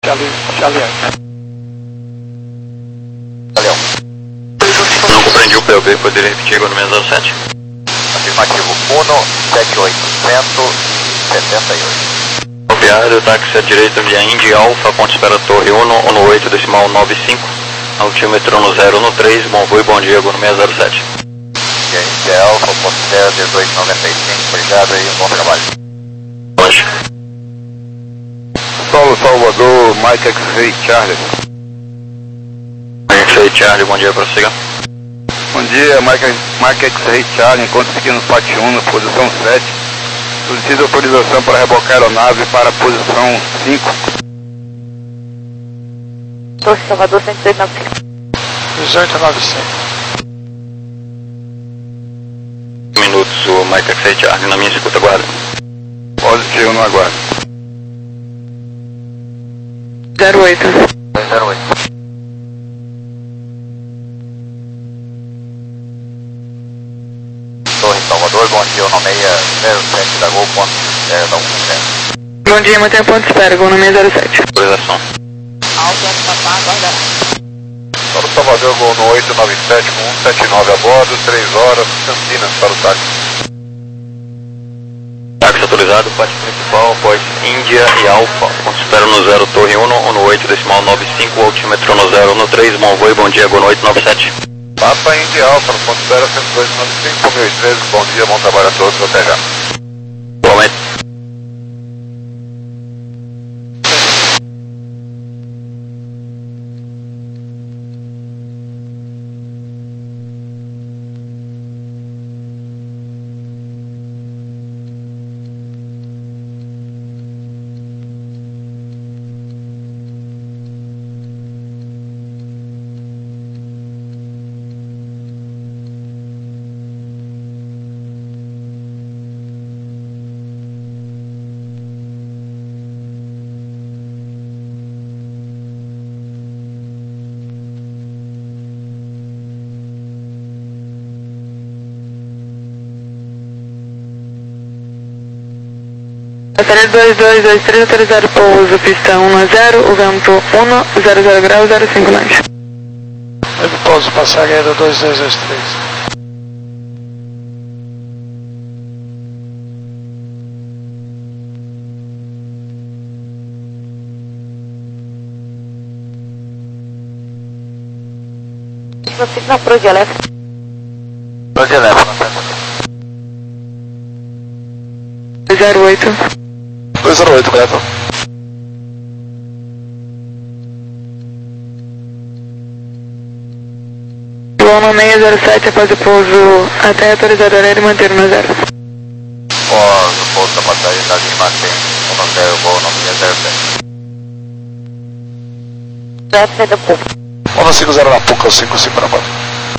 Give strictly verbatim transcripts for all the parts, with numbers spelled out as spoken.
Charlie, Charlie. Valeu. Não compreendi o P O B, poderia repetir agora no zero sete? Afirmativo, um sete oito cento e setenta e oito. Rodoviário, táxi à direita via Indy Alfa, ponto espera Torre um, um oito decimal nove cinco, altímetro no zero um três, bom voo e bom dia, agora no zero sete. Via Indy Alfa, ponto espera dezoito noventa e cinco, obrigado e um bom trabalho. Hoje. Solo Salvador, Mike X-Ray Charlie. Mike X-Ray Charlie, bom dia, prossiga. Bom dia, Mike, Mike X-Ray Charlie, encontro aqui no P A T um, na posição sete. Solicito autorização para rebocar a aeronave para a posição cinco. Torre Salvador, cento e dezoito noventa e cinco. dezoito noventa e cinco. Minutos, o Mike X-Ray Charlie, na minha escuta, guarda. Positivo no aguardo. zero oito. zero oito. Torre Salvador, bom dia, o nome é zero sete da Gol, ponto zero um zero. Bom dia, mantenha ponto espera, Gol nome é zero sete. Autorização. Alto, papá, aguarda. Para o Salvador, Gol no oito nove sete com um sete nove a bordo, três horas, Campinas para o táxi. Táxi autorizado, parte principal, após Índia e Alfa, ponto espera no zero Torre um, um oito decimal nove cinco, altímetro no zero um três, bom voo e bom dia, Gol no oito nove sete. Papa Indy Alfa, no ponto espera cento e dois noventa e cinco, mil e treze, bom dia, bom trabalho a todos, até já. Igualmente. Bateria dois dois dois três autorizado pouso, pista um a zero, o vento um, zero zero grau, zero cinco nove. Leve pouso, passageiro dois dois dois três. Você não pro de Aleph. Pro de Aleph, não sei. zero oito. dois zero oito, correto. Gol no seis zero sete após o pouso até autorizado horário e manter no zero. Após o pouso da passagem da Lima tem um zero, Gol nome é zero sete. zero sete da pouso. Onda cinco zero na Puca, cinco cinco na porta.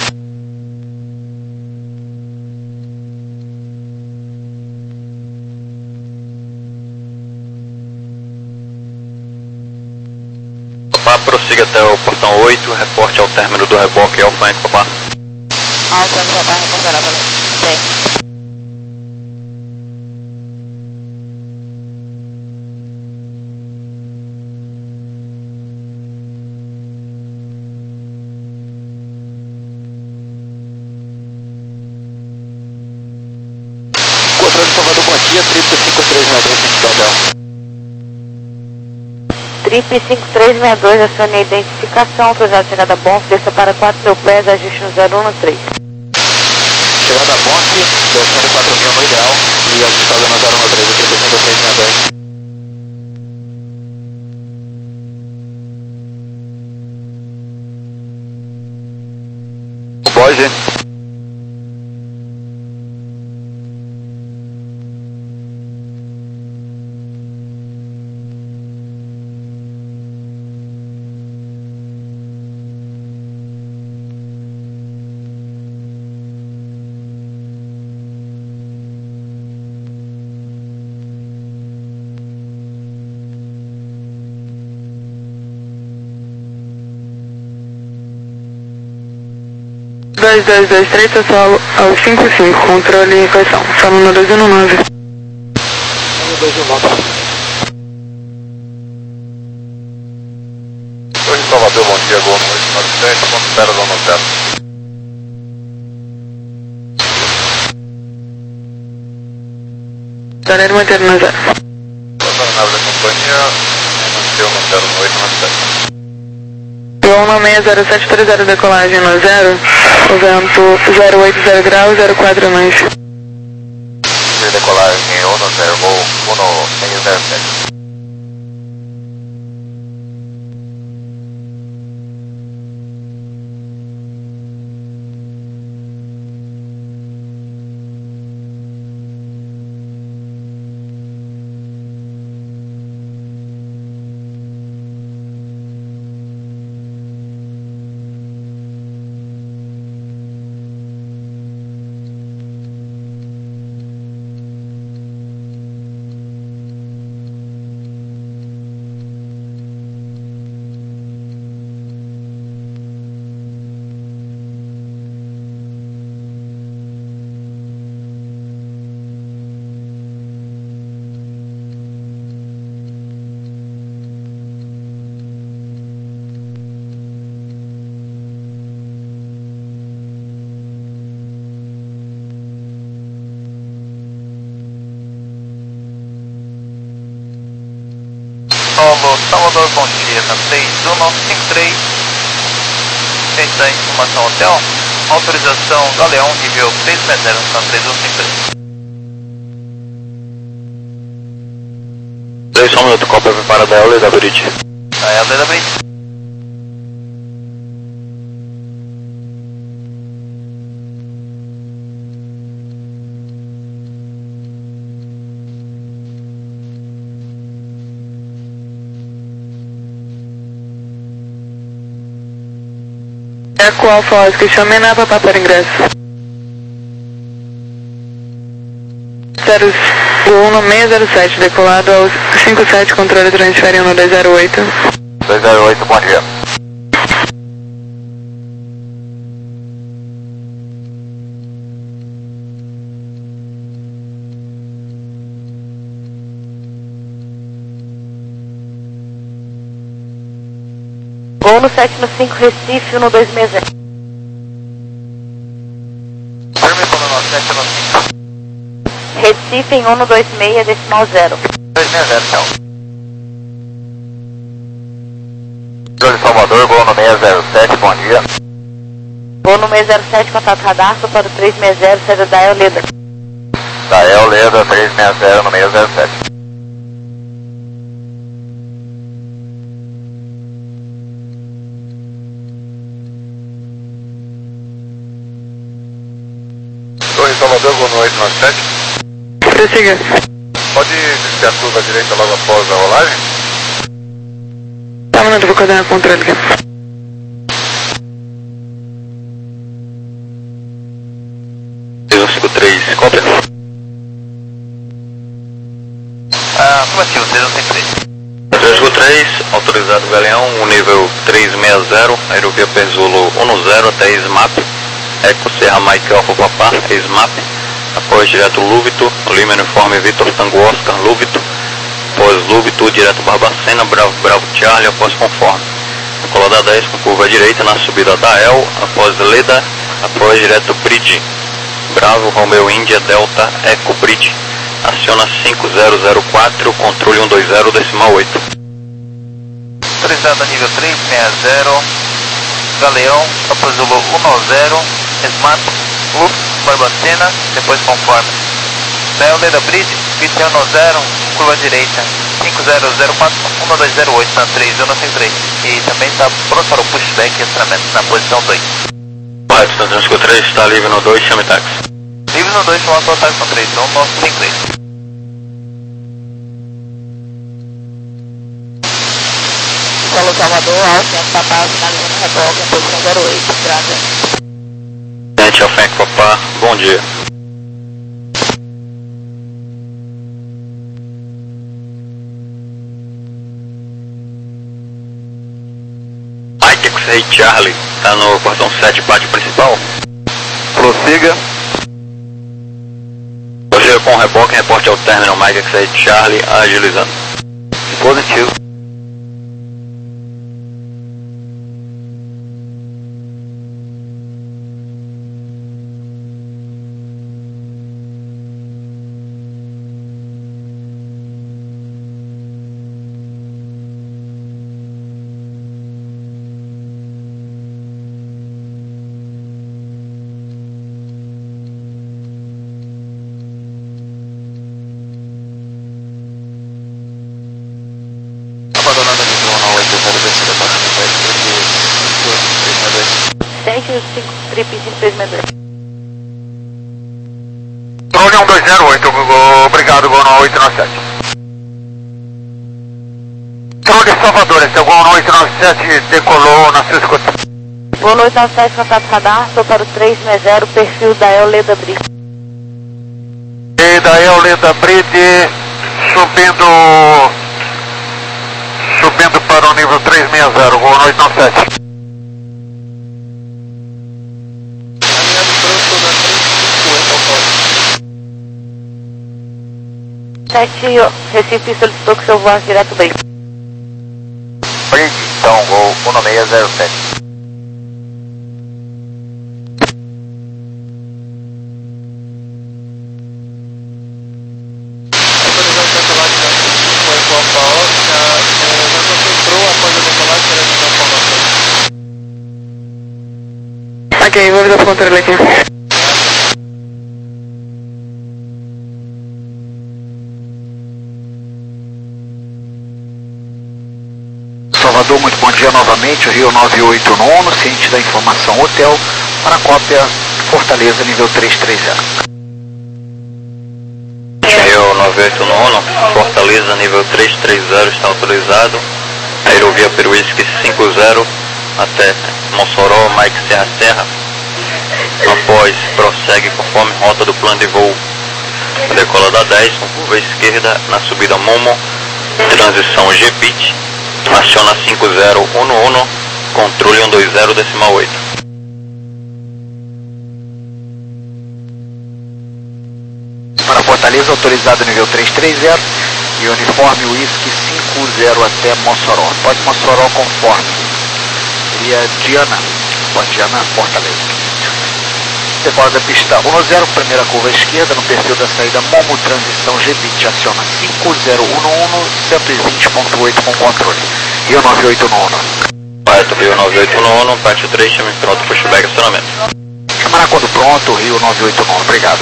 Papá, prossiga até o portão oito, reporte ao término do reboque Alfa Eco, papá. Alto, papá, reportará para você. Controle Salvador, bom dia, triplo cinco três nove dois, sentido hotel. Trip cinco três seis dois, acione a identificação, autorizado chegada a Bonf, desça para quatro mil pés, ajuste no zero um três. Chegada a Bonf, descendo quatro mil no ideal e ajustada no zero um três, triplo cinco três seis dois. Pode. dois dois dois três, pessoal, ao cinco cinco, controle e equação. Solo no dois um nove. dois um nove. dia, Gol no oito nove sete, ponto zero nove zero. Galera, manter no zero. Passando a nave da companhia, manter no zero no oito nove sete. Gol no seis zero sete três zero, decolagem no zero, o vento zero oito zero graus, zero quatro nós. Decolagem um zero, Gol um seis zero sete. Solo Salvador, bom dia, na três um nove cinco três, frente da informação hotel, autorização Galeão, nível três sete zero, na três um cinco três. três um minuto, Copa para da L da Bridge. Da L da Bridge. Eco Alfa Oscar, chame na Papá para ingresso. zero um seis zero sete, decolado aos cinco sete, controle transfere um dois zero oito. dois zero oito, bom dia. Gol no sete no cinco, Recife, um dois seis zero. Firme para o sete no cinco. Recife em um dois seis, decimal zero. dois seis zero, tchau. Controle Salvador, Gol no seis zero sete, bom dia. Gol no seis zero sete, contato radar, para o três seis zero, saída da El Leda. Da El Leda, três seis zero no seis zero sete. Torre Salvador, Gol no oito nove sete. Prossiga. Pode descer a curva direita logo após a rolagem? Tá, mano, eu vou coordenar o controle aqui. três um cinco três, cópia. Ah, afirmativo, três um cinco três. três um cinco três, autorizado Galeão, o nível três seis zero, aerovia Penzulo um zero até SMAP. Eco Serra Mike Alfa Papá, SMAP. Após direto Lúvito, Lima Uniforme Vitor Tango Oscar, Lúvito. Após Lúvito, direto Barbacena, Bravo Bravo Charlie, após conforme. Colada dez com curva direita na subida da El, após Leda, após direto Bridge. Bravo Romeo Índia Delta Eco Bridge. Aciona cinco zero zero quatro, controle um dois zero, decimal oito. Autorizado a nível três seis zero, Galeão, após o um zero, SMAP, Lux, Barbacena, depois conforme. Da L da Bridge, Vitor um zero, curva direita, cinco zero zero quatro, um dois zero oito, na três um cinco três. E também está pronto para o pushback e extramento, na posição dois. Correto, três um cinco três, está livre no dois, chame táxi. Livre no dois, chama o táxi no três um cinco três. Solo Salvador, Alfa, Papá, finalizando o reboque, na posição zero oito, graças. Gente, Alfa, Papá, bom dia. Mike X-Ray Charlie, tá no portão sete, pátio principal. Prossiga. Prossiga com o reboque, reporte ao término, Mike X-Ray Charlie, agilizando. Positivo. o cinco trip cinco três seis dois. Drone um dois zero oito, obrigado, Gol oito nove sete. Drone Salvador, esse é o Gol oito nove sete, decolou na sua escuta. Gol oito nove sete, contato radar, sou para o três seis zero, perfil da El Leda Bride. E da El Leda Bride, subindo, subindo para o nível três seis zero, Gol oito nove sete. sete, Recife solicitou que o seu voasse direto bem. Bride, então, Gol um seis zero sete. Ok, vou dar o controle aqui. Salvador, muito bom dia novamente, o Rio nove oito nove, ciente da informação hotel, para a cópia Fortaleza nível três três zero. Rio nove oito nove, Fortaleza nível três três zero está autorizado, aerovia Peruísque cinco zero até Mossoró, Mike Serra Serra. Após, prossegue conforme rota do plano de voo. Decola da dez, com curva à esquerda na subida Momo, transição G P I T, aciona cinco zero um um, controle um dois zero decimal oito. Para Fortaleza, autorizado nível três três zero e uniforme Whisky cinco zero até Mossoró. Pode Mossoró conforme. Seria Diana, pode Diana, Fortaleza. Decola da pista um zero, primeira curva à esquerda, no perfil da saída Momo, transição G P I T, aciona cinco zero um um, cento e vinte ponto oito com controle. Rio nove oito nove. Correto, Rio nove oito nove, parte três, chame pronto, pushback, acionamento. Chamará quando pronto, Rio nove oito nove, obrigado.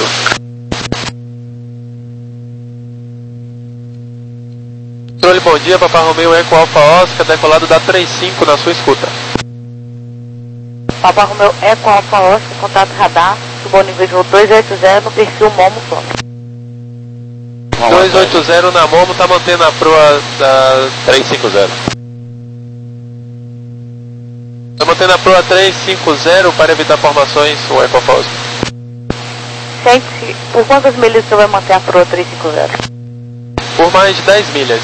Controle, bom dia, Papa Romeo Eco Alfa Oscar, decolado da trinta e cinco na sua escuta. Papa Romeo Eco Alfa Oscar, contato radar, subo ao nível de voo dois oito zero, no perfil Momo Solo. dois oito zero na Momo, tá mantendo a proa da três cinco zero. Tá mantendo a proa três cinco zero para evitar formações, o Eco Alfa Oscar. Gente, por quantas milhas você vai manter a proa três cinco zero? Por mais de dez milhas.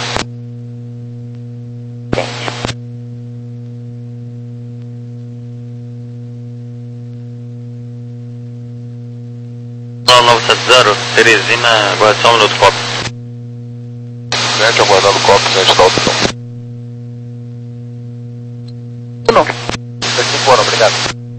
nove sete zero, Teresina, agora só um minuto, copo. Gente, aguardando o copo, gente, da opção. Não. Daqui fora, obrigado.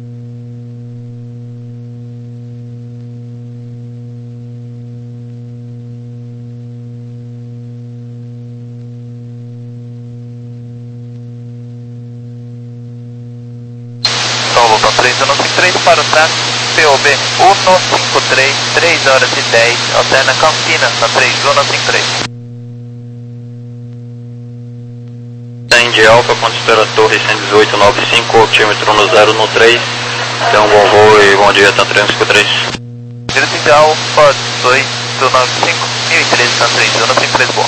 São Lupa três um cinco três para o táxi P O B um cinco três, três horas e dez, alterna Campinas na três um cinco três. Indy Alpha, quando espera a torre cento e dezoito nove cinco, altímetro no zero no três. Tem um bom voo e bom dia, tá três cinco três. Direito Alpha oito nove cinco, mil e treze na três um cinco três, bom.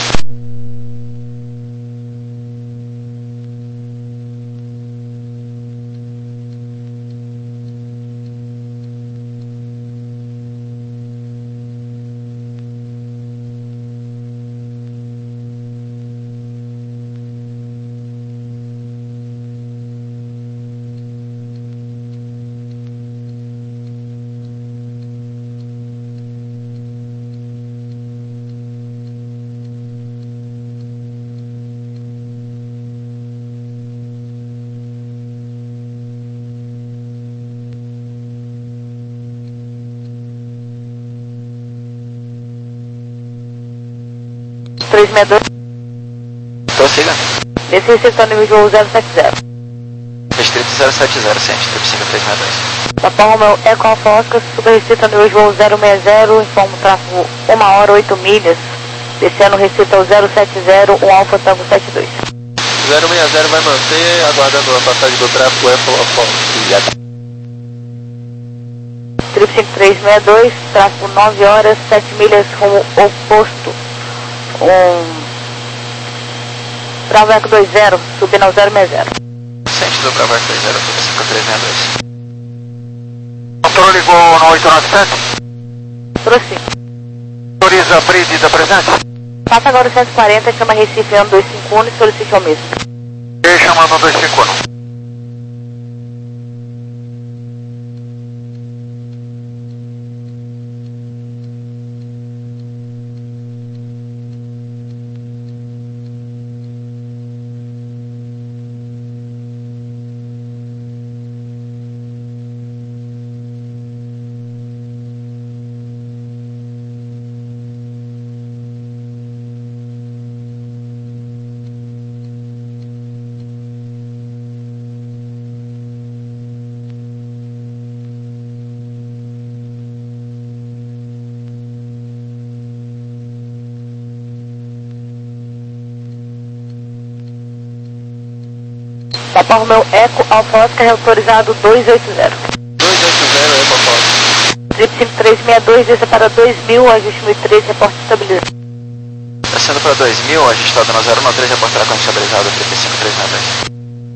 três seis dois. Prossiga. Desce recepção nível de voo zero sete zero. Restrito zero sete zero, ciente, prossiga três seis dois. Papa Romeo Eco Alfa Oscar, super restrito nível de voo zero seis zero, informo tráfego uma hora oito milhas. Descendo restrito ao zero sete zero, um Alfa Tango sete dois. zero seis zero vai manter, aguardando a passagem do tráfego Eco Alfa Oscar. Trip cinco três seis dois, tráfego nove horas, sete milhas rumo oposto. Um... Bravo Eco dois zero, subindo ao zero seis zero. Sentido Bravo Eco dois zero, tudo cinco três seis dois. Controle ligou no oito nove sete. Prossiga. Autoriza bridge da presente. Passa agora o cento e quarenta, chama Recife ano dois cinco um e solicite ao mesmo. E chamando dois cinco um. Papa Romeu Eco Alfa Oscar autorizado dois oito zero. dois oito zero, Eco Alfa Oscar. Trip cinco três seis dois, desça para dois mil, ajuste mil e três, reporte estabilizado. Descendo para dois mil, ajustado na zero nove três, reportará com estabilizado, Trip cinco três seis dois.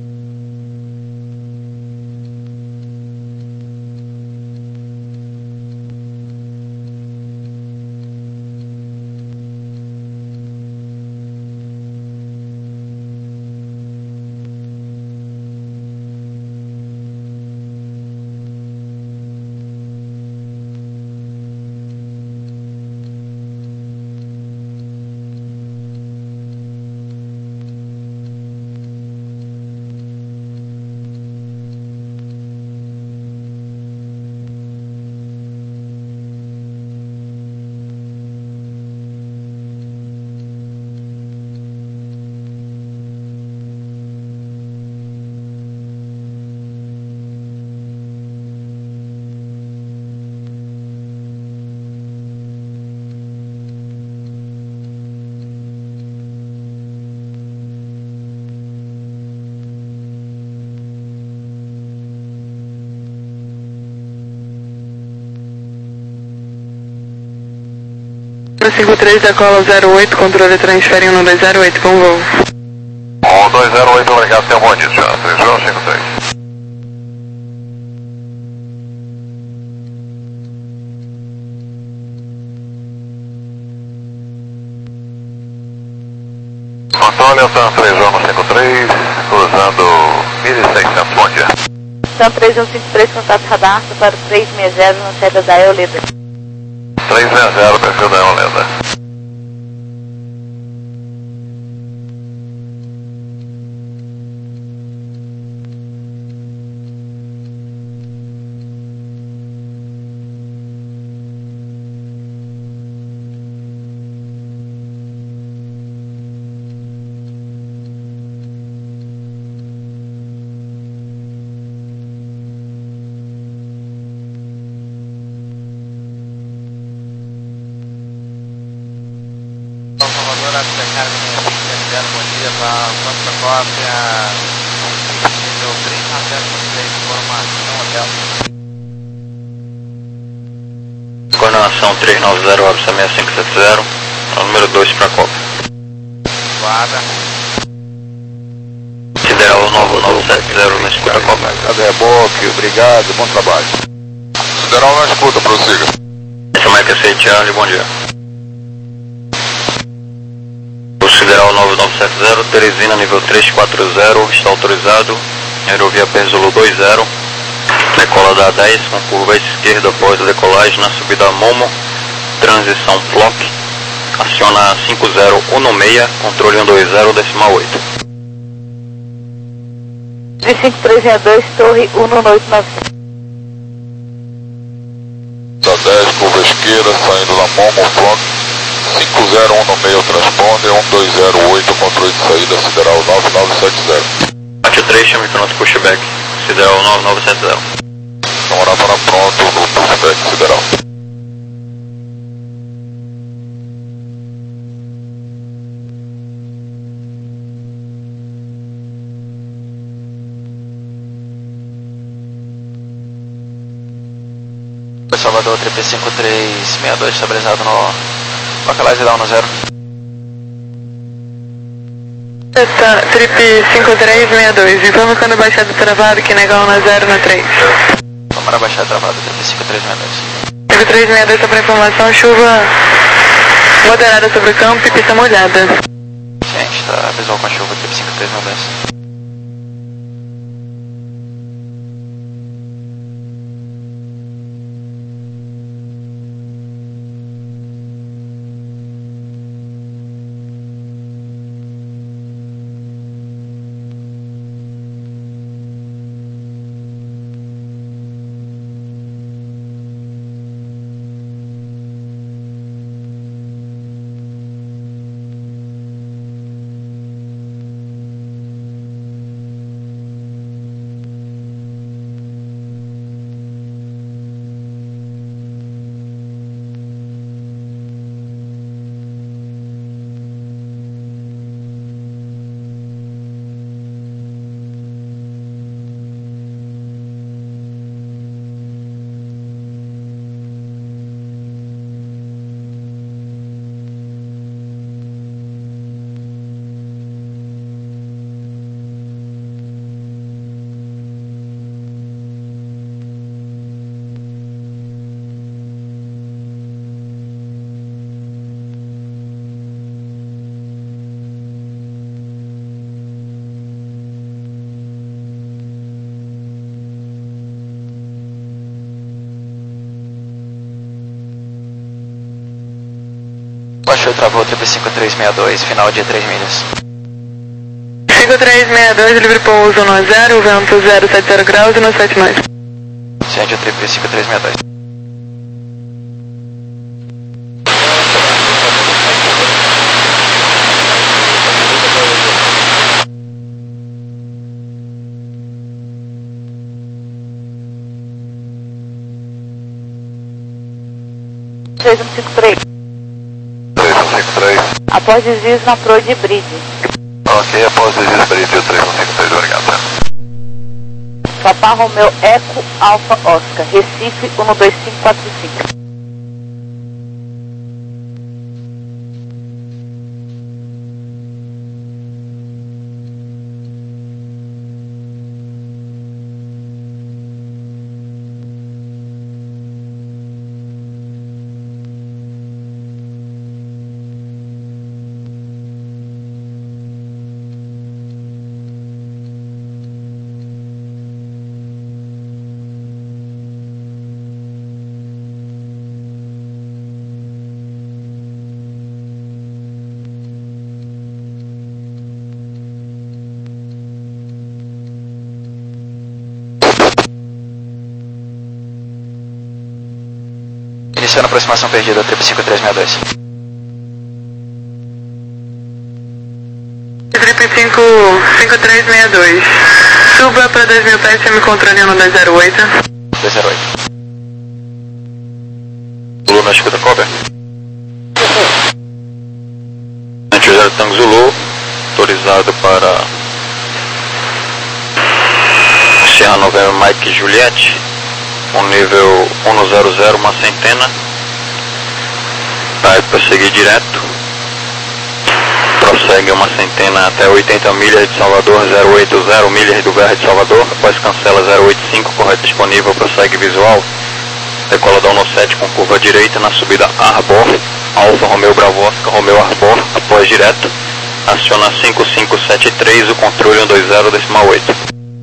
cinco três decola zero oito, controle transfere um dois zero oito com voo. um dois zero oito, obrigado, tenha um bom dia, senhora. três zero cinco três. Controle, Altan três um cinco três, cruzando mil e seiscentos, bom dia. São três um cinco três, contato radar, para três seis zero, na saída da Eolida. três seis zero, perfil da Eolida. Bom dia, para Santa Cópia, nível três nove zero três, informação, hotel. Coordenação três nove zero, Absa seis cinco sete zero, número dois para Cópia. Guarda. Sideral nove nove sete zero, na escuta Cópia. Cadê reboque? Obrigado, bom trabalho. Sideral na escuta, prossiga. Jamaica sete Charlie, bom dia. Sideral nove nove sete zero, Teresina nível três quatro zero, está autorizado. Aerovia Penzolo dois zero, decola da dez com curva esquerda após a decolagem na subida Momo, transição Flock, aciona cinco zero um seis, controle um dois zero, decimal oito. cinco três seis dois, torre um nove oito nove. Da dez, curva esquerda, saindo da Momo, Flock, cinco zero um seis, transponder, um dois zero oito, controle de saída, sideral nove nove sete zero. quatro três, chame para nosso pushback, sideral nove nove sete zero. Hora para pronto no pushback, sideral. Salvador, trip cinco três seis dois, estabilizado no localize down no zero. Tá, trip cinco três seis dois, informa quando baixado travado que negão na zero na três. Vamos para baixada travada, trip cinco três seis dois. trip três seis dois, só para informação, chuva moderada sobre o campo e pista molhada. Gente, tá visual com a chuva, trip cinco três seis dois. Baixou e travou, trip cinco três seis dois, final de três milhas. cinco três seis dois, livre pouso no zero, vento zero sete zero graus e no sete nós. Sente o trip cinco três seis dois. três um cinco três. três um cinco três. Após desvios na Pro de Bridge. Ok, após desvios Bridge, três um cinco três, obrigado. Papa Romeu Eco Alfa Oscar, Recife um dois cinco quatro cinco. Iniciando a aproximação perdida, trip cinco três seis dois. Trip cinco três seis dois. Suba para dois mil pés, me controle no dois zero oito. dois zero oito. Zulu na escuta, cover. zero Tango Zulu, autorizado para Sierra November Mike Juliette, um nível um zero zero, uma centena. Vai prosseguir direto. Prossegue uma centena até oitenta milhas de Salvador, zero oito zero milhas do V R de Salvador. Após cancela zero oito cinco, correta disponível, prossegue visual. Decola da um sete com curva direita na subida Arbor. Alfa Romeo Bravo Oscar, Romeo Arbor, após direto. Aciona cinco cinco sete três, o controle um dois zero decimal oito.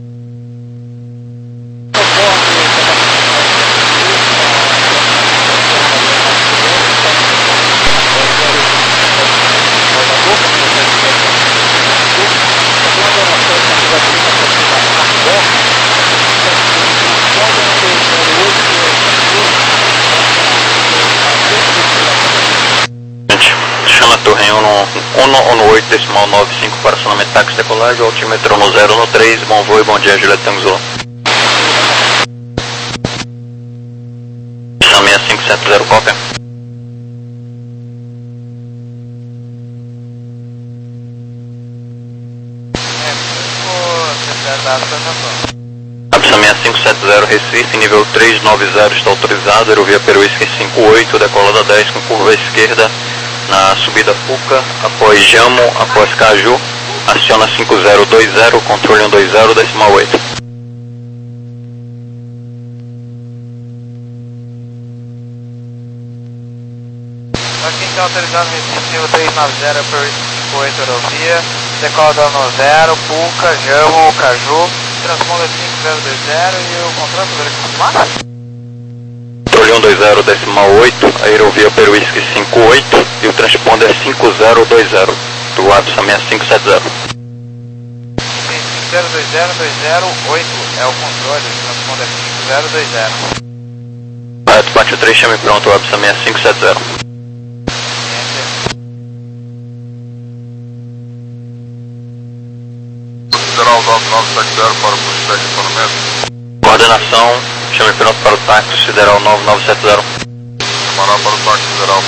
um oito decimal nove cinco para acionamento táxi decolagem, altímetro no zero no três, bom voo e bom dia, Juliette Tango Zulu. seis cinco sete zero, cópia. Absa seis cinco sete zero Recife, nível três nove zero está autorizado, aerovia Peruísque cinco oito, decolada dez com curva esquerda na subida Puca, após Jamo, após Caju, aciona cinco zero dois zero, controle cento e vinte, decimal oito. Aqui está autorizado Recife, nível três nove zero, Peruísque cinco oito, aerovia, decolada no zero, Puca, Jamo, Caju, transponder cinco zero dois zero e o contrato para confirmar? Controle cento e vinte, decimal oito, aerovia Peruísque cinco oito e o transponder cinco zero dois zero, do Absa seis cinco sete zero. cinco zero dois zero dois zero oito é o controle, o transponder cinco zero dois zero. Correto, bate o três, chame pronto, Absa seis cinco sete zero. Federal nove nove sete zero para o posto de estacionamento. Coordenação, chame pronto para o táxi Sideral nove nove sete zero. Chamará para o táxi Federal.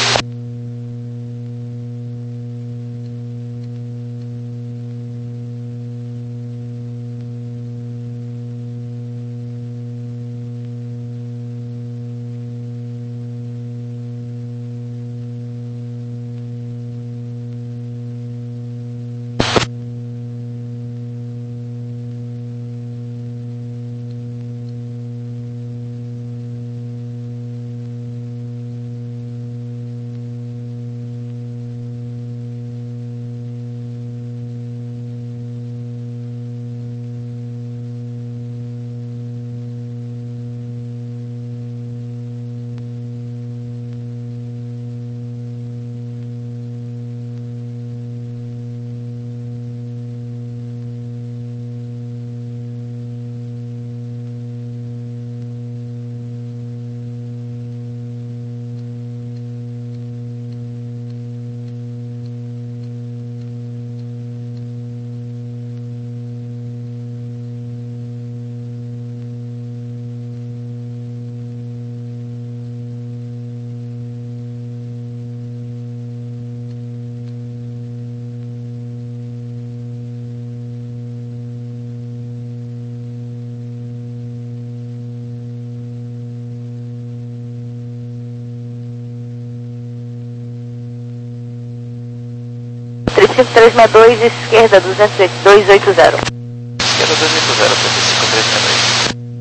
cinco três seis dois, esquerda duzentos e oito, duzentos e oitenta. Esquerda duzentos e oitenta, trinta e cinco três seis dois.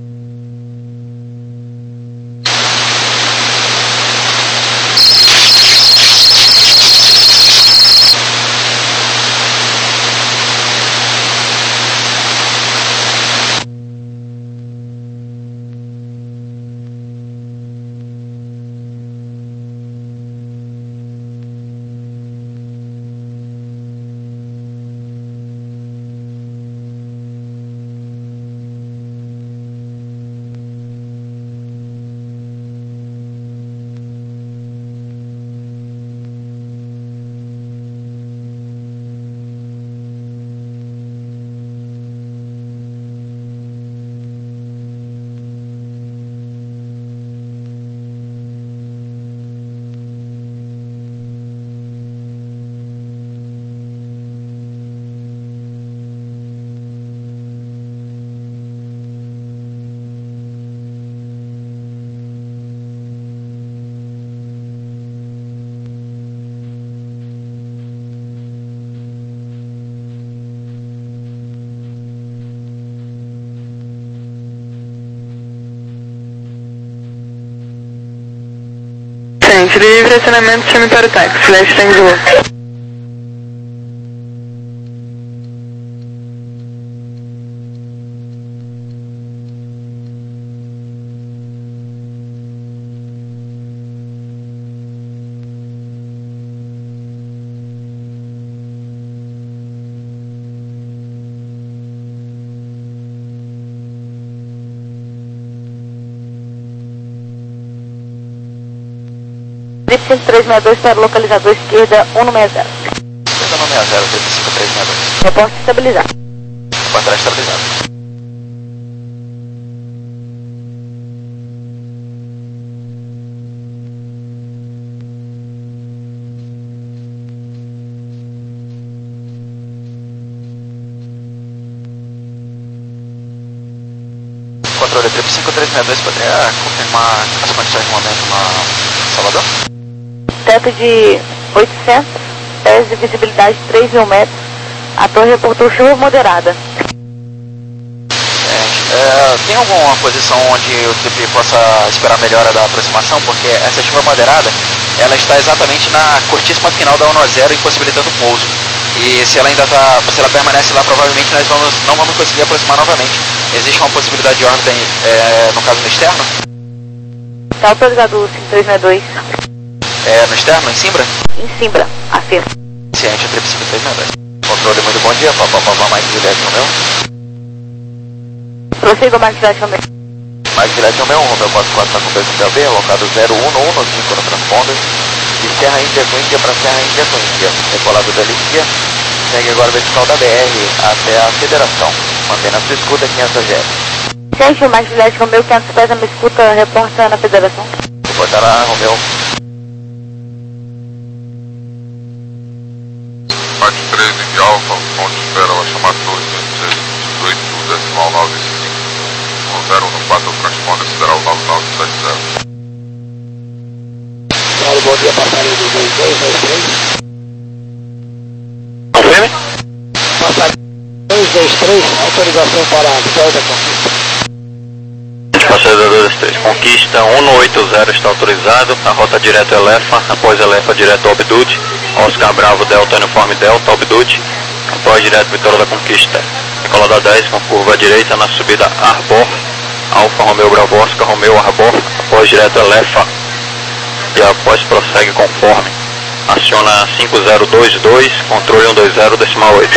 Frente livre, acionamento, chame para o táxi, leste tem voo. cinco três seis dois para o localizador esquerda cento e sessenta. Esquerda cento e sessenta, trinta e cinco três seis dois. Reporte estabilizado. Reporte estabilizado. controle trip cinco três seis dois, poderia confirmar as condições de momento na Salvador? Teto de oitocentos pés de visibilidade de três mil metros. A torre reportou chuva moderada. É, tem alguma posição onde o trip possa esperar melhora da aproximação? Porque essa chuva moderada, ela está exatamente na cortíssima final da ONU zero, impossibilitando o pouso. E se ela ainda está, se ela permanece lá, provavelmente nós vamos, não vamos conseguir aproximar novamente. Existe uma possibilidade de órbita, é, no caso no externo? Está autorizado o cinco três seis dois. É, no externo, em Simbra? Em Simbra, afirma. Ciente, trip cinco três seis dois. Controle, muito bom dia, papá, papá, Mike Juliette no meu. Prossiga o Mike Juliette no meu. Mike Juliette no meu, Romeu quatro quatro está com B C B, alocado zero um um no cinco no transponder. De Serra Índia com Índia para Serra Índia com Índia. Decolado da Lícia, segue agora vertical da B R até a Federação. Mantém na sua escuta quinhentos G. Ciente, o Mike Juliette no meu, quinhentos pés na minha escuta, reporta na Federação. Reportará, Romeu. Mike três em Alfa, ponte espera, vai chamar torre vinte e oito, decimal nove cinco, zero um quatro, transponder federal nove nove sete zero. Paulo, bom dia, passarinho do dois dois dois três. Confirme? Passarinho dois dois três, autorização para a vitória da conquista. Passarinho dois dois três, conquista um oito zero está autorizado, a rota direto Elefa, após Elefa direto Obdude, Oscar Bravo Delta Uniforme Delta Obdude, após direto Vitória da Conquista. Decolada dez com curva direita na subida Arbor, Alfa Romeo Bravo Oscar Romeo Arbor, após direto Elefa. E após prossegue conforme. Aciona cinco zero dois dois, controle um dois zero, decimal oito.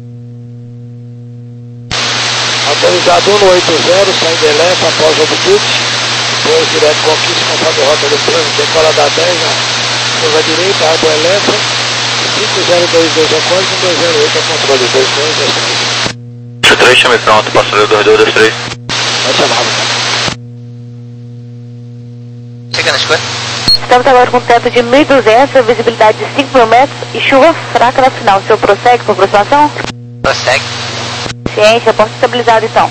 Autorizado um oito zero, saindo Elefa após Obdude, depois direto Conquista, conforme a rota do plano, decolada dez na curva direita, Arbor Elefa, cinco zero dois dois a quase, um dois zero oito a controle, dois dois dois três. três, chame pronto, passageiro dois dois dois três. Pode chamar, né? Chega na escuta. Estamos agora com um teto de mil e duzentos, visibilidade de cinco mil metros e chuva fraca na final. O senhor prossegue com a aproximação? Prossegue. Ciência, porta estabilizada então.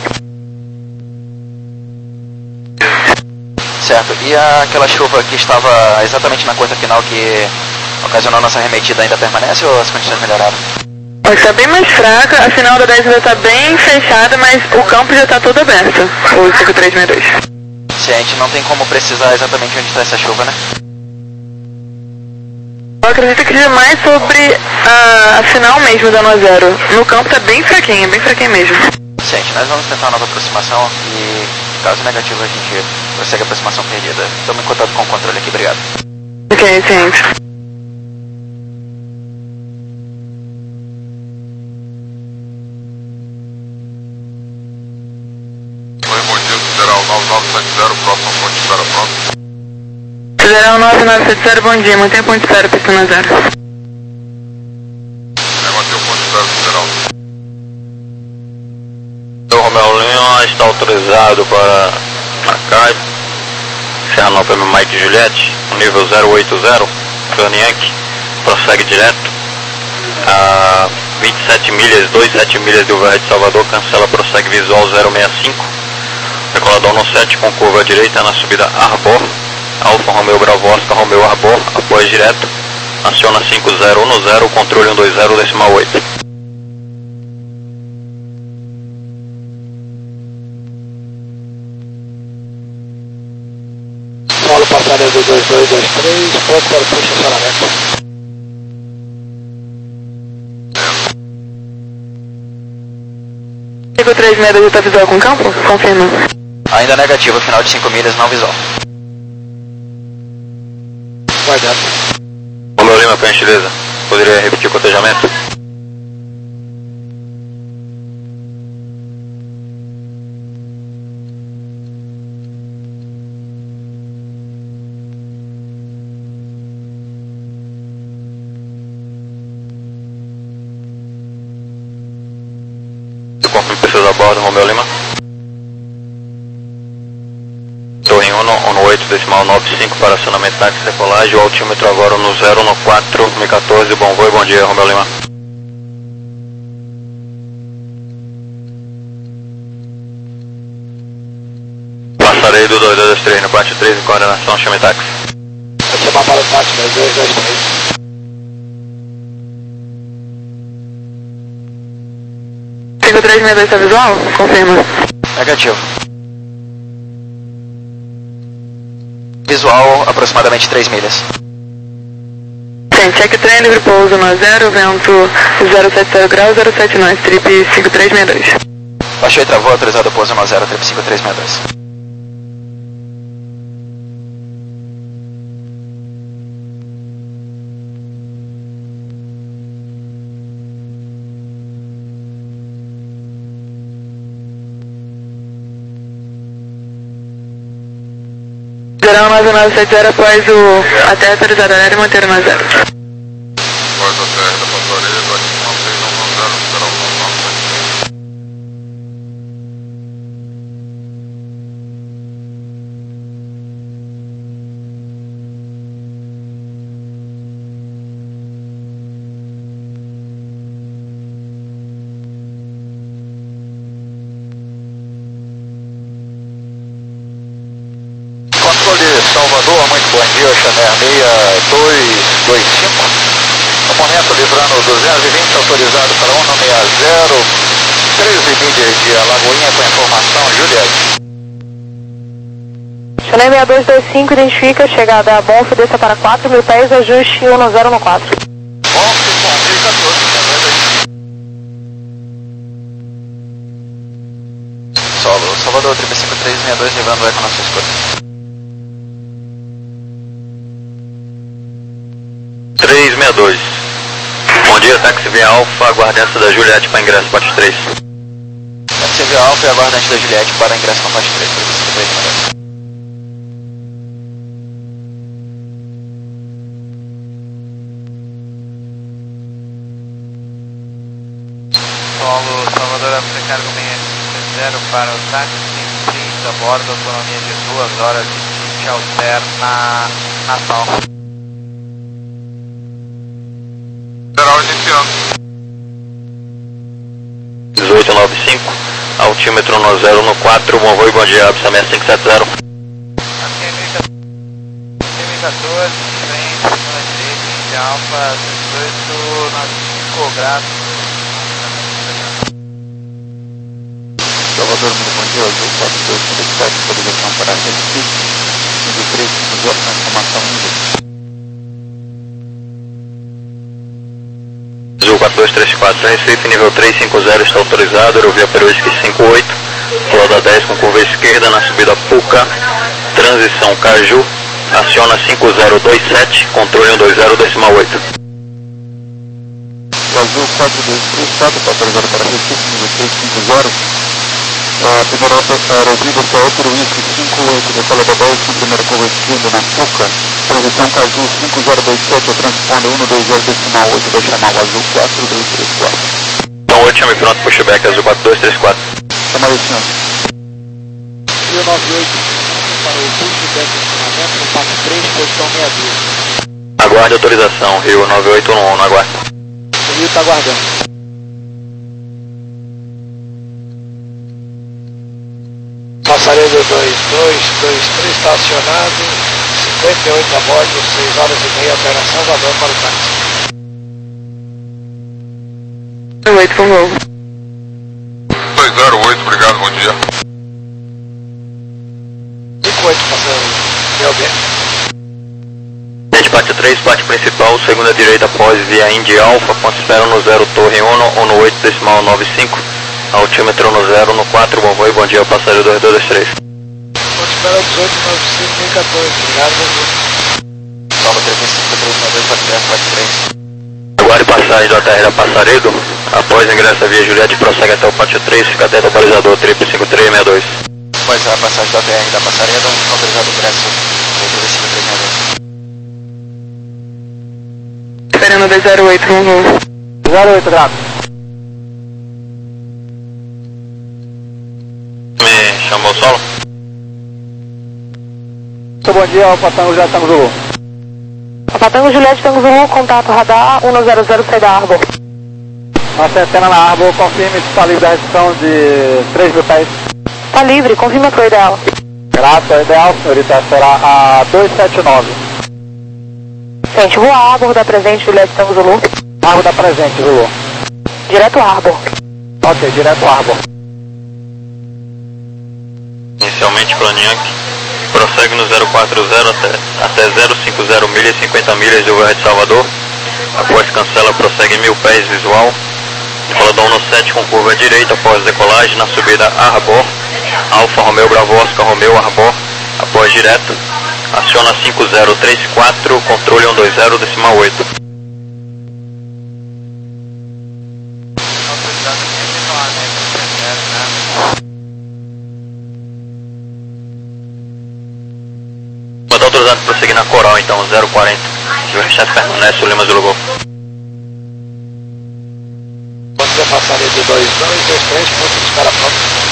Certo, e aquela chuva que estava exatamente na curta final que ocasionou nossa arremetida ainda permanece ou as condições melhoraram? Está bem mais fraca, a final da dez ainda está bem fechada, mas o campo já está todo aberto, o cinco três seis dois. Ciente, não tem como precisar exatamente onde está essa chuva, né? Eu acredito que seja mais sobre a, a final mesmo da ONU zero. No campo está bem fraquinho, bem fraquinho mesmo. Ciente, nós vamos tentar uma nova aproximação e, caso negativo, a gente prossegue a aproximação perdida. Estamos em contato com o controle aqui, obrigado. Ok, ciente. Oi, bom dia, Federal nove nove sete zero, próximo ponte espera pronto. Federal nove nove sete zero, bom dia, mantenha ponto espera, pistão zero. É, manter o ponte espera, Federal. O Romeo Lima está autorizado para marcar Serra Nova Mike Juliette, nível zero oito zero, Yankee, prossegue direto a vinte e sete milhas, vinte e sete milhas de overhead de Salvador, cancela, prossegue visual zero seis cinco, decolador no sete com curva direita na subida Arbor, Alfa Romeo Bravo Oscar Romeo Arbor, após direto, aciona cinco zero um zero, controle um dois zero, decimal oito. Solo passarinho do dois dois dois três, pronto para o estacionamento. cinco três seis dois está visual com campo? Confirma. Ainda negativo, final de cinco milhas, não visual. Guardado. Romeo Lima, por gentileza, poderia repetir o cotejamento? Conforme pessoas a bordo, Romeo Lima. Torre um, um oito, decimal nove cinco para acionamento táxi decolagem, o altímetro agora no zero um quatro, M quatorze, bom voo e bom dia, Romeo Lima. dois três no quatro três em coordenação, chame táxi. Vou chamar para o táxi, mas dois dois três. cinco três seis dois, tá visual? Confirma. Negativo. Visual, aproximadamente três milhas. Sim, check trem, livre pouso no zero, vento zero sete zero graus, zero sete nove, trip cinco três seis dois. Baixou e travou, autorizado pouso no zero, trip cinco três seis dois. Zero nove nove sete zero após o até autorizado aéreo manter no zero. Após a T R da Passaredo, aqui mantém no zero, será o nove nove sete três. Controle Salvador, muito bom dia, Chanel seis dois dois cinco. No momento livrando duzentos e vinte, autorizado para um no seis zero, treze milhas de Alagoinha com informação, Juliette. Chanel seis dois dois cinco, identifica, chegada a Bonf, desça para quatro mil pés, ajuste um no zero no quatro. Bonf, complica todos, Solo, Salvador, trip cinco três seis dois, livrando o eco na sua escuta. três seis dois. Bom dia, táxi Via Alfa, aguardante da Juliette para ingresso quatro três. Táxi Via Alfa e aguardante da Juliette para ingresso com quatro três, cinco três seis dois. Solo Salvador Africano com zero para o táxi trinta, a bordo, autonomia de duas horas e vinte, alterna Natal. Geral iniciando. dezoito nove cinco, altímetro no zero no quatro, bom voo e bom dia, Absa seis cinco sete zero. Aqui é mil e quatorze, frente, no três, de Alfa, dezoito, na cinco graus. Salvador, muito bom dia, Azul quatro dois três sete, autorização para Recife, cinco três cinco zero, transformação índice. Azul quatro dois três quatro, Recife, nível três cinco zero, está autorizado, aerovia Peruísque cinco oito, roda dez com curva esquerda, na subida Puca, transição Caju, aciona cinco zero dois sete, controle um dois zero decimal oito. Azul quatro dois três quatro, está autorizado para Recife, nível três cinco zero. A primeira aerovia está Peruísque cinco oito, decola da dez com primeira curva esquerda na Puca, transição Caju cinco zero dois sete, transponde um dois zero decimal oito, vou chamar o Azul quatro dois três quatro. Então oito, chame pronto, pushback, Azul quatro dois três quatro. Chamar o senhor. Rio nove oito para o pushback de ensinamento no quatro três, posição seis dois. Aguarde autorização, Rio nove oito um um, aguarde. O Rio está aguardando. Passaredo dois dois dois três está acionado, cinquenta e oito a bordo, seis horas e meia, operação Salvador para o táxi. oito com voo. dois zero oito, obrigado, bom dia. cinco oito passando, meu bem. Gente, parte três, parte principal, segunda direita após via Indy Alfa, ponto espera no zero, torre um, um no oito decimal nove cinco. Altímetro no zero, no quatro, bom voo e bom dia, passageiro dois dois três. Ponto espera dezoito nove cinco mil e quatorze, obrigado, bom dia. Salva três cinco três seis dois para ingresso quatro três. Aguarde passagem da T R da Passaredo, após ingresso a via Juliette, prossegue até o quatro três, fica atento ao balizador, trip cinco três seis dois. Após a passagem da T R da Passaredo, autorizado o ingresso, trip cinco três seis dois. Esperando dois zero oito, com voo. zero oito, grave. Me chamou o solo? Bom dia, Alfa Tango, já estamos no Alfa Tango Juliette, Tango Zulu, contato radar um zero zero, sai da Arbor. Nossa antena na Arbor, confirme se está livre da restrição de três mil pés. Tá livre, confirma a cor dela. Grato, é ideal, senhorita, será a dois sete nove. Gente, voa Arbor da presente, Juliette Tango Zulu. Arbor da presente, Zulu. Direto Arbor. Ok, direto Arbor. Inicialmente planeando, prossegue no zero quatro zero até, até zero cinco zero milhas, cinquenta milhas do Voo de Salvador. Após cancela, prossegue mil pés visual. Decolador no sete com curva direita após decolagem na subida Arbor. Alfa Romeo Bravo Oscar Romeo Arbor. Após direto. Aciona cinco zero três quatro, controle cento e vinte decimal oito. Manda autorizado para prosseguir na Coral então, zero quarenta. E o restante permanece o Lima Zulu Golf. Quando você passaria de dois dois, dois três, ponto de cara próximo.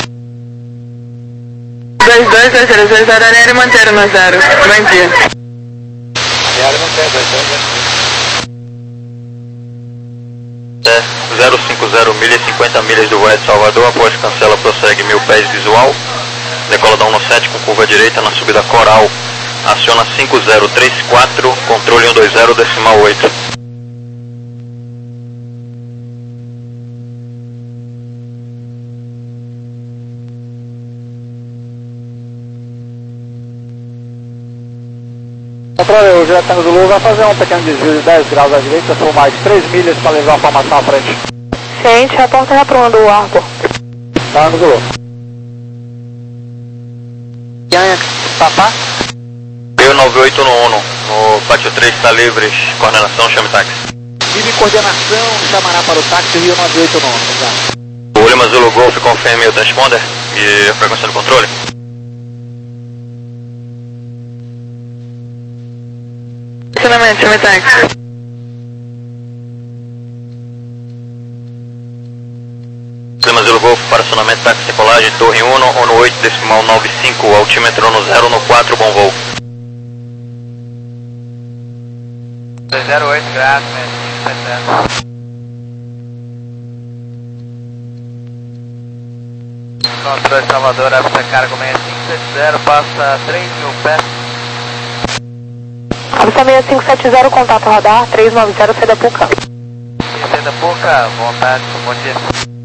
dois dois, dois zero dois, Arariari Monteiro no zero. Bom dia. Arariari Monteiro, dois dois, dois É, zero cinco zero milhas, cinquenta milhas do Voo de Salvador. Após cancela, prossegue mil pés visual. Decolador no sete com curva direita na subida Coral. Aciona cinco zero três quatro, controle cento e vinte decimal oito. Controle, o Juliette Tango Zulu vai fazer um pequeno desvio de dez graus à direita por mais três milhas para levar a formação à frente. Gente, reporta reprando o Arbor. Tango Zulu. Yanha, papá? B nove oito no ONU, no pátio três está livre, coordenação, chame táxi. Livre coordenação, chamará para o táxi Rio nove oito nove. O Lima Zulu Golf confirme o transponder e a frequência do controle. Funcionamento, chame táxi. Lima Zulu Golf para acionamento táxi decolagem, torre um, ONU oito decimal nove cinco, altímetro no zero no quatro, bom voo. dois zero oito, graças, né? Controle Salvador, abre cargo seis cinco sete zero, passa três mil pés. Avista seis cinco sete zero, contato radar, três nove zero, C da Puca. C da Puca, vontade, bom dia.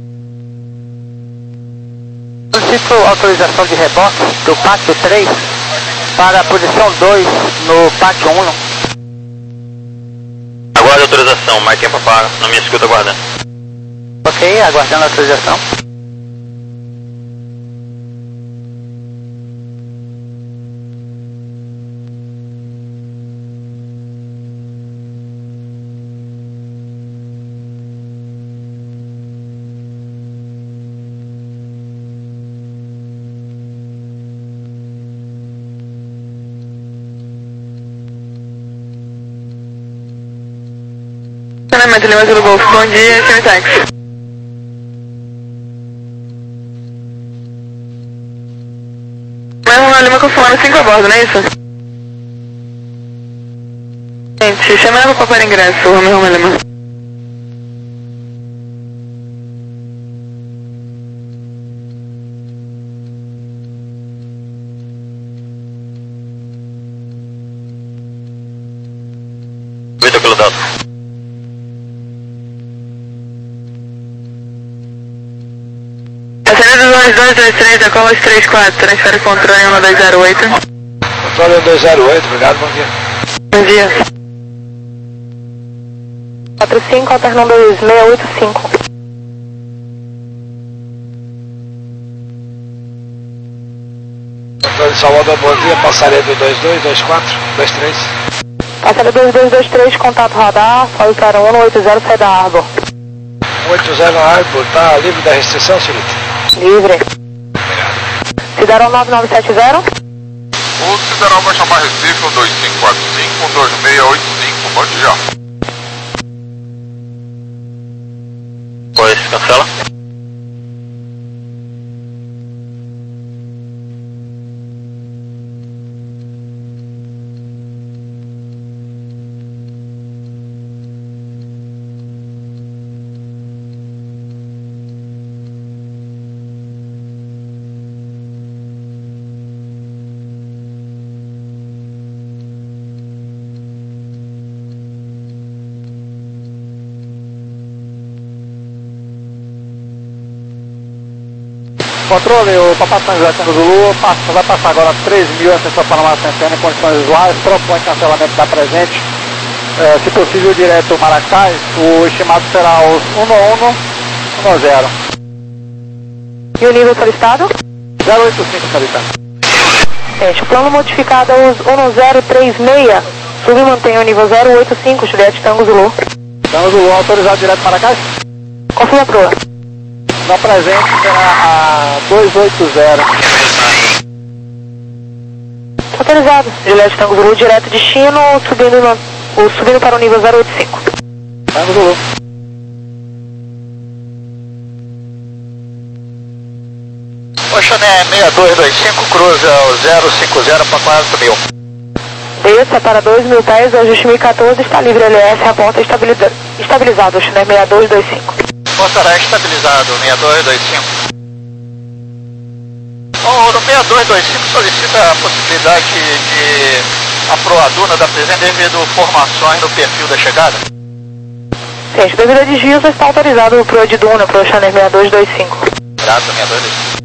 Solicito autorização de reboque do pátio três para a posição dois no pátio um. Aguarde a autorização, Mike Papá, na minha escuta aguardando. Ok, aguardando a autorização. Funcionamento, Lima Zulu Golf. Bom dia, chame táxi. Mas o Lima confirmando cinco a bordo, não é isso? Gente, chama ela para papar ingresso, o Romeo Romeo Lima. Vitor pelo dado. Acenda dos dois dois dois três, Acolas três quatro, transfere controle um dois zero oito. Controle um dois zero oito, obrigado, bom dia. Bom dia. quatro cinco, alternando dois seis oito cinco. Controle Salvador, bom dia, passaria do dois dois, dois quatro, dois três. Passaria dois dois dois três, contato radar, fala para um oito zero, sai da Arbor. um oito zero Arbor, tá livre da restrição, senhorita? Livre. Sideral nove nove sete zero. O Sideral vai chamar Recife um dois cinco quatro cinco, um dois seis oito cinco, bom dia. Pois, cancela. Controle, o Papai São José Tango Zulu passa, vai passar agora três mil, ascensão Panamá Centena em condições visuais, propõe cancelamento da presente, é, se possível direto Maracás, o estimado será os um um um zero. E o nível solicitado? zero oito cinco, senhorita. Gente, plano modificado aos um zero três seis, sub e mantém o nível zero oito cinco, Juliette Tango Zulu. Tango Zulu, autorizado direto Maracás? Confirma pro. Na presente será a dois oito zero. Autorizado, Juliette Tango Zulu, direto destino, subindo, no, o, subindo para o nível zero oito cinco. Tango Zulu. Oxané seis dois dois cinco, cruza o zero cinco zero para quatro mil. Desça para dois mil pés, ajuste mil e quatorze, está livre L S, a ponta estabiliza, estabilizado, Oxané seis dois dois cinco. Estará estabilizado, seis dois dois cinco. O do seis dois dois cinco solicita a possibilidade de aproaduna da presente devido formações no perfil da chegada? Gente, devido a desvios, está autorizado o Pro de Duna, Pro Oxané seis dois dois cinco. Grato, seis dois dois cinco.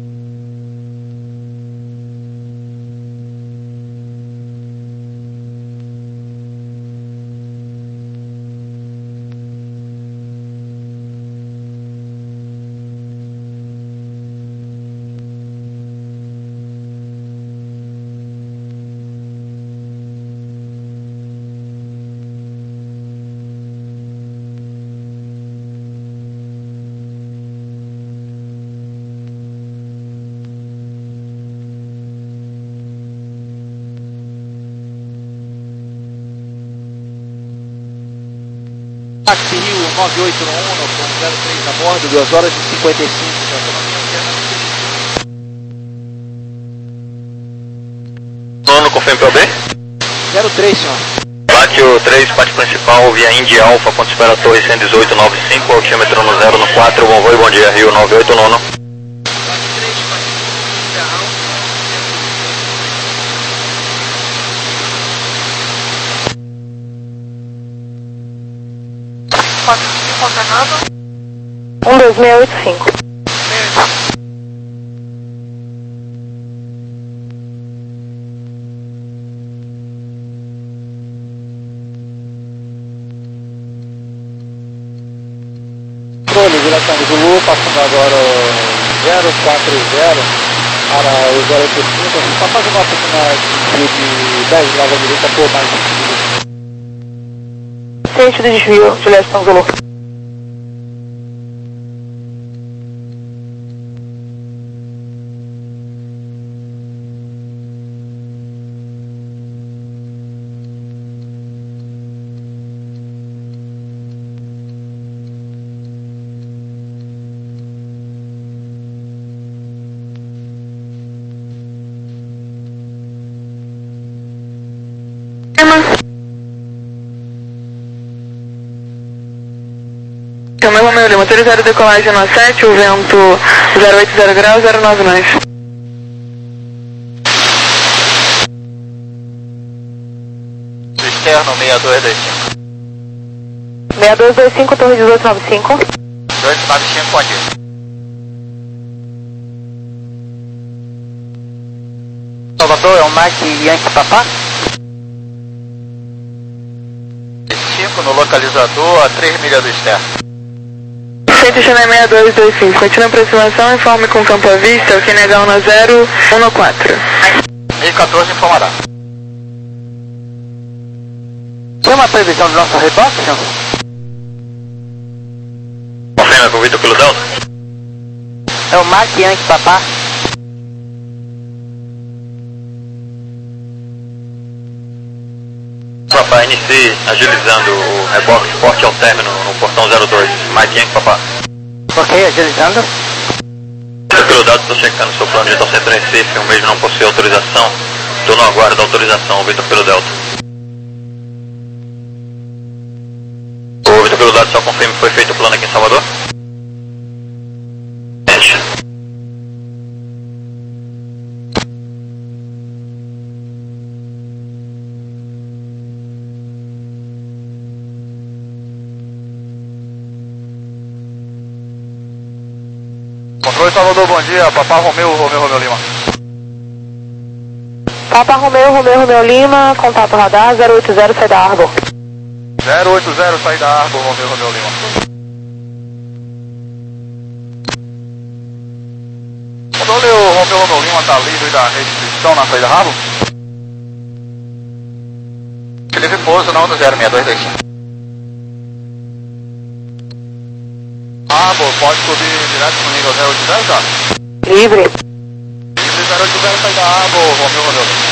Táxi Rio nove oito um, com zero três a bordo, duas horas e cinquenta e cinco. Nono, confirme para o B? zero três, senhor. Bate o três, parte principal, via Indy Alfa, ponto espera Torre cento e dezoito noventa e cinco, altímetro no zero no quatro, bom voo, bom dia, Rio nove oito nove. um dois seis oito cinco. Controle, direção do Zulu, passando agora o zero quatro zero para o zero oito cinco, só faz uma pequena desvio de dez graus à direita por mais vinte minutos. Ciente do desvio, Juliette Tango Zulu. Chama Romeu Lima, autorizado decolagem no sete, o vento zero oito zero graus, zero nove nós. Externo seis dois dois cinco. seis dois dois cinco, torre dezoito noventa e cinco. dezoito noventa e cinco, bom dia. Salvador, é o Mike Yankee Papá? cinco no localizador a três milhas do externo. Centro Channel seis dois dois cinco, continua a aproximação, informe com campo à vista, o que negar um zero um quatro. mil e quatorze informará. Tem uma previsão do nosso reboque, senhor? Confirma com o Vitor pelo Delta? É o Mike Yankee Papá. Papá, inicie agilizando o reboque forte ao término no portão zero dois. Mike Yankee, papá. Ok, agilizando. Pelo dado, estou checando seu plano de torcida em Recife, o mesmo não possui autorização. Estou no aguardo da autorização, Vitor pelo Delta. O Vitor pelo dado, só confirme que foi feito o plano aqui em Salvador? Oi, Salvador, bom dia. Papá Romeu, Romeu, Romeu Lima. Papa Romeu, Romeu, Romeu Lima, contato radar zero oito zero, sai da Arbor. zero oito zero, sai da Arbor, Romeu, Romeu Lima. Onde o Romeu, Romeu Lima tá livre da restrição na saída da Arbor? Livre pouso na onda zero seis dois dois cinco. Arbor, pode subir direto no nível zero oito zero, cara? Livre. Livre zero oito zero, sai da Arbor, Romeu, Romeu Lima.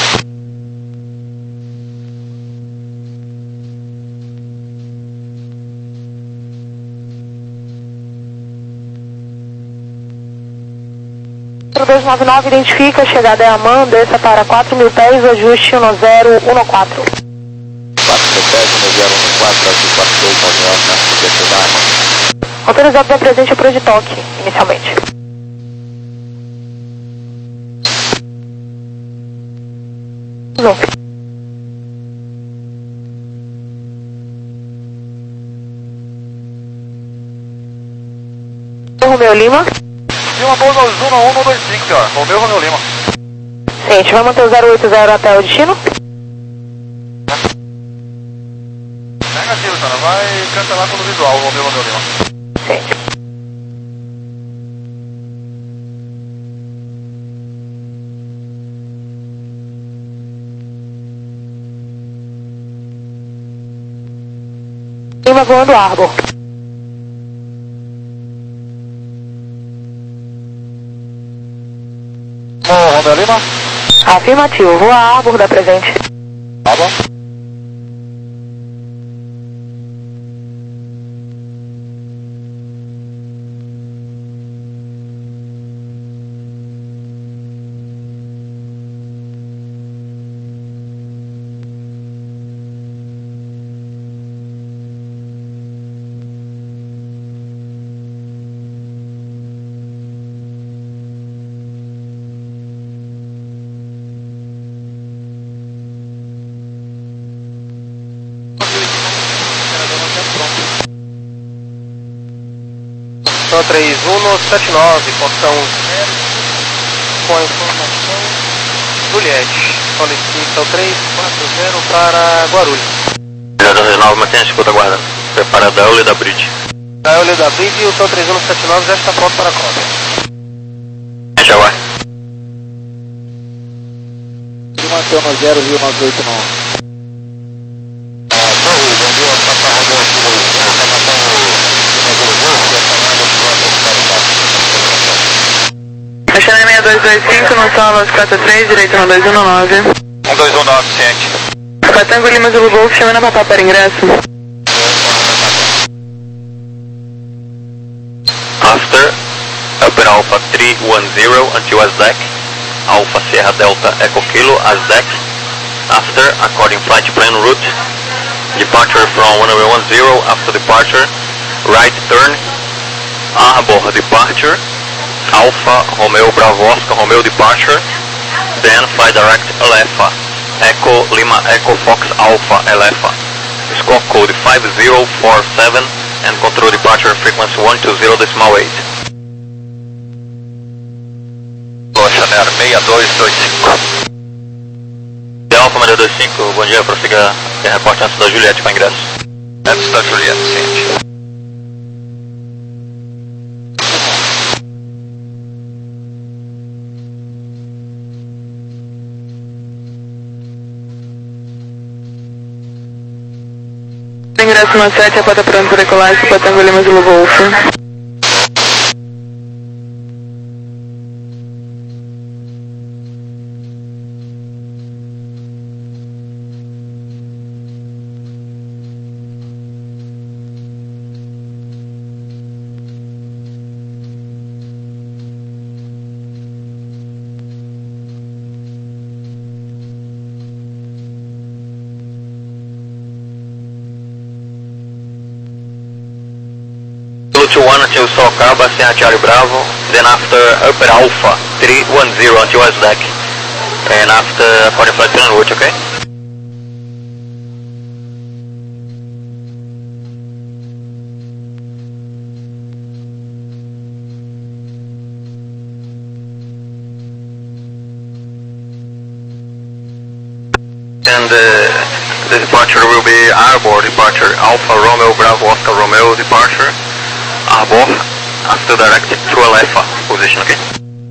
dois nove nove, identifica, chegada é Aman, desça para quatro mil pés, ajuste um zero um quatro. quatro mil pés, um zero um quatro, aqui quatro dois nove nove, na subida da Arma. Autorizado para presente para de toque, inicialmente. Zoom. Romeu Lima. Lima, pousa Zuna um dois cinco, senhora. Romeu, Romeu Lima. Sim, a gente vai manter o zero oito zero até o destino? Negativo, senhora. Vai cancelar pelo visual, Romeu, Romeu Lima. Sim. Lima voando Arbor. Ô, Romeu Lima? Afirmativo, voa Arbor da presente. Tá bom. São três um sete nove, portão zero, com a informação Juliette. Solicita o três quatro zero para Guarulhos. zero nove, mantém a escuta aguardando. Prepara da Eule da Bridge. Da Eule da Bridge e o São três um sete nove já está pronto para a cópia. Já vai. Ele mantém no zero nove oito nove. Channel seis dois dois cinco, no solo quatro três, direito no dois um nove. um dois um nove, ciente. Patango Lima Zulu Golf, chamando a papá para ingresso. After, Upper Alpha three one zero until A S D E C. Alpha Sierra Delta Echo Kilo, A S D E C. After, according flight plan route. Departure from one one zero, after departure. Right turn. Arbor departure. Alpha, Romeo Bravo Oscar, Romeo departure, then fly direct Alefa, Echo Lima Echo Fox Alpha Alefa, squawk code five zero four seven and control departure frequency one two zero decimal eight. Chanel seis dois dois cinco. Alpha seis dois cinco, bom dia, prossiga e reporte antes da Juliette para ingresso. Antes da Juliette, ciente. Ingresso no sete, a porta pronta para decolagem, Patango Lima Zulu Golf. two one until Sorocaba, Sierra Charlie Bravo, then after Upper Alpha three one zero until A S D E C, and after according flight plan route, okay? And uh, the departure will be Arbor departure, Alpha Romeo Bravo Oscar Romeo departure, Arbor, after directed to Alpha position, okay?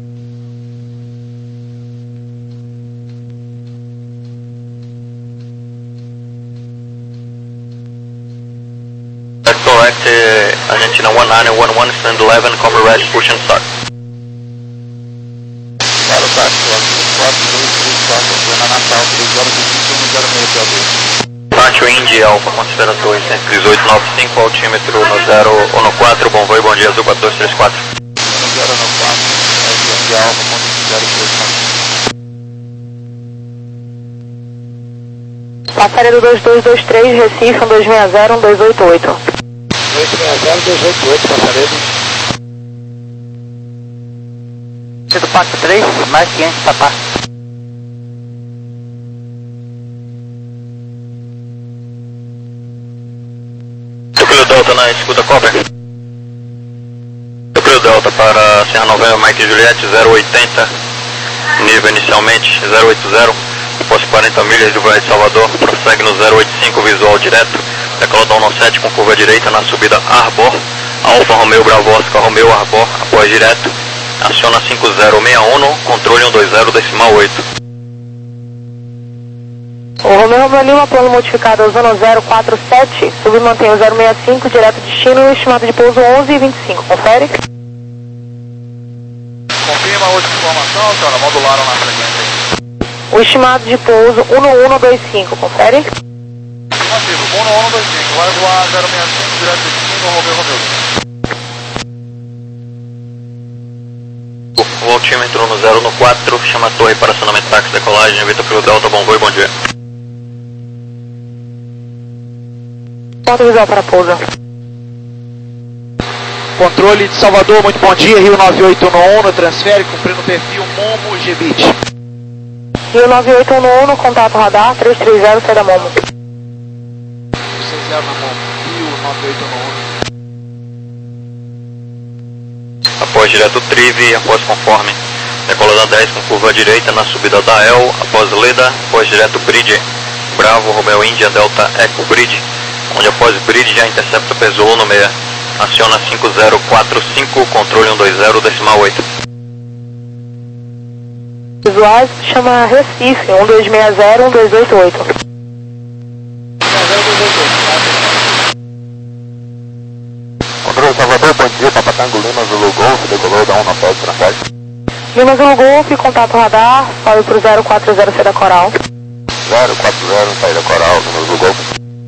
That's correct, uh, Argentina one nine one one, stand eleven, cover red, push and start. Para o táxi, quatro dois três quatro, Buena Natal, três horas e vinte e um, zero meio P B. Pátio Indy Alfa, considera dois, cento e dezoito, nove cinco, altímetro no zero um quatro, bom voo, bom dia, azul quatro dois três quatro. zero um quatro, Indy Alfa, zero dois nove. Passaredo dois dois dois três, Recife, um dois seis zero, um dois oito oito. dois seis zero, dois oito oito, passaredo. Do Pato três, mais quinhentos, papá. Tranquilo Delta na escuta, cover. Tranquilo Delta para Serra Novembro, Mike Juliette, zero oitenta, nível inicialmente zero oitenta, após quarenta milhas do Vale de Salvador, prossegue no zero oitenta e cinco, visual direto, decola da dezessete com curva direita na subida Arbor, Alfa Romeo Bravo Oscar Romeo Arbor, após direto, aciona cinco zero seis um, controle cento e vinte decimal oito. O Romeo Romeo Lima, plano modificado ao zona zero quatro sete, submantém o zero seis cinco, direto destino, estimado de pouso onze e vinte e cinco, confere? Confirma a última informação, senhora, modularam na frequência. O estimado de pouso um um dois cinco, confere? Afirmativo, um um dois cinco, vai voar zero seis cinco, direto destino, Romeo Romeo. O altímetro no zero um quatro, chama a torre para acionamento táxi, decolagem, Vitor Frio Delta, bom voo e bom dia. Ponto visual para pouso. Controle de Salvador, muito bom dia, Rio nove oito um um, no transfere, cumprindo o perfil Momo G-Bit. Rio nove oito um um, no contato radar, três três zero, sai da Momo. três três zero na Momo, Rio nove oito um um. Após direto Trive, após conforme, decola da dez com curva direita na subida da El, após Leda, após direto Bridge, Bravo, Romeo India, Delta Echo Bridge, onde após Bridge já intercepta Pesoul no meia, aciona cinco zero quatro cinco, controle cento e vinte decimal oito. Visuais, chama Recife, um dois seis zero, um dois oito oito. Controle Salvador, bom dia, Papatango Lima, Zulu Golf, decolou da um nove Transfere. Lima Zulu Golf, contato radar, sobe pro zero quatro zero, saída Coral. zero quatro zero, saída Coral, Lima Zulu Golf.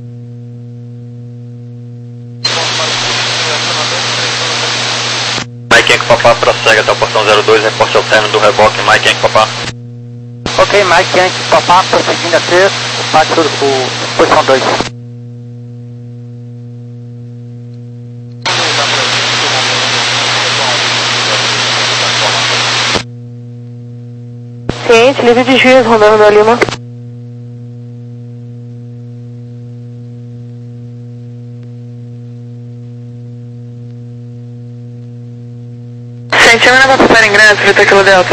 Mike Yankee Papá, prossegue até o portão zero dois, reporte ao término do reboque, Mike Yankee Papá. Ok, Mike Yankee Papá, prosseguindo até o pátio do posição dois. Ciente, livre de juízo, Romeo Romeo Lima. Ciente, chama na para ingresso, Vitor Kilo Delta.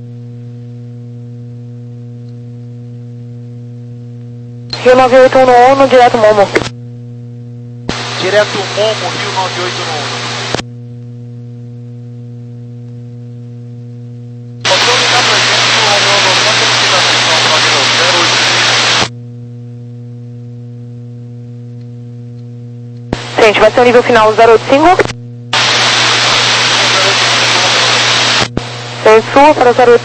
Rio nove oito um um, no direto Momo. Direto Momo, Rio nove oito um um. Gente, vai ser o nível final zero oito cinco. Centro Sul para zero oito cinco.